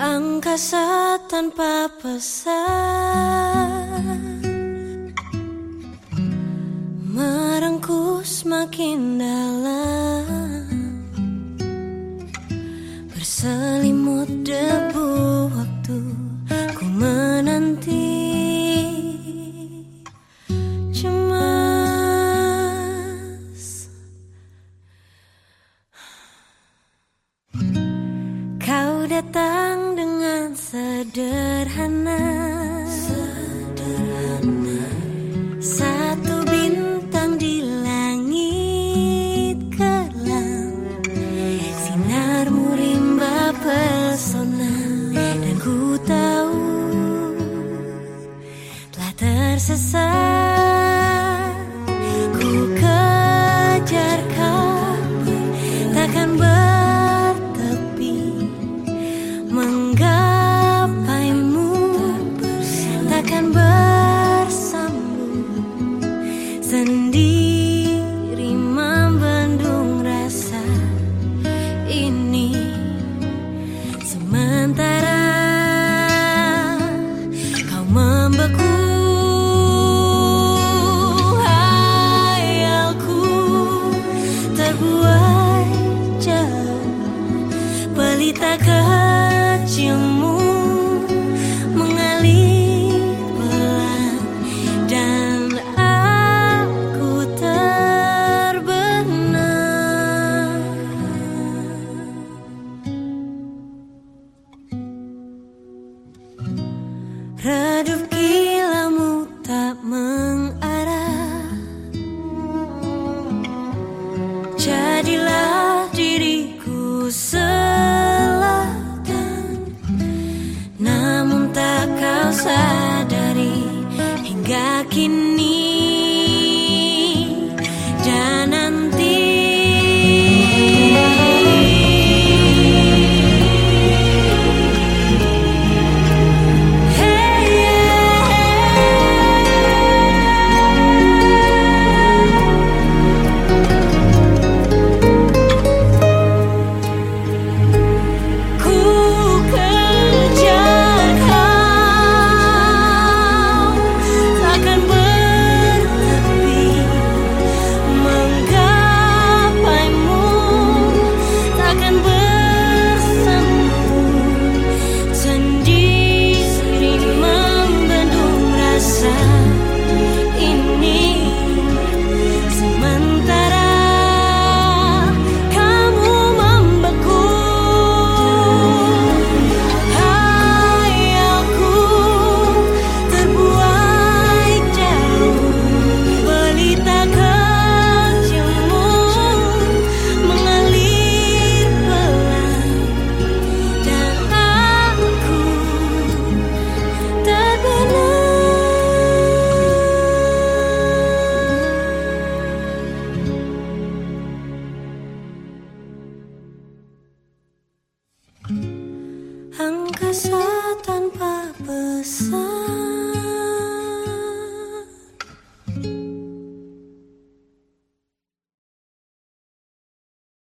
Angkasa tanpa pesan merengkuh semakin dalam, berselimut debu waktu ku menanti. Cemas kau datang dengan sederhana, satu bintang di langit kelam, sinarmu rimba pesona, dan ku tahu telah tersesat. Ku kejar kau, takkan bertepi, menggapaimu, takkan bersambung, sendiri membendung rasa ini. Sementara kau membeku, hayalku terbuai jauh, pelita kecilmu mengalir pelan, dan aku terbenam. Redup kilaumu tak mengarah, jadilah diriku selatan, namun tak kau sadari hingga kini. Dan nanti angkasa tanpa pesan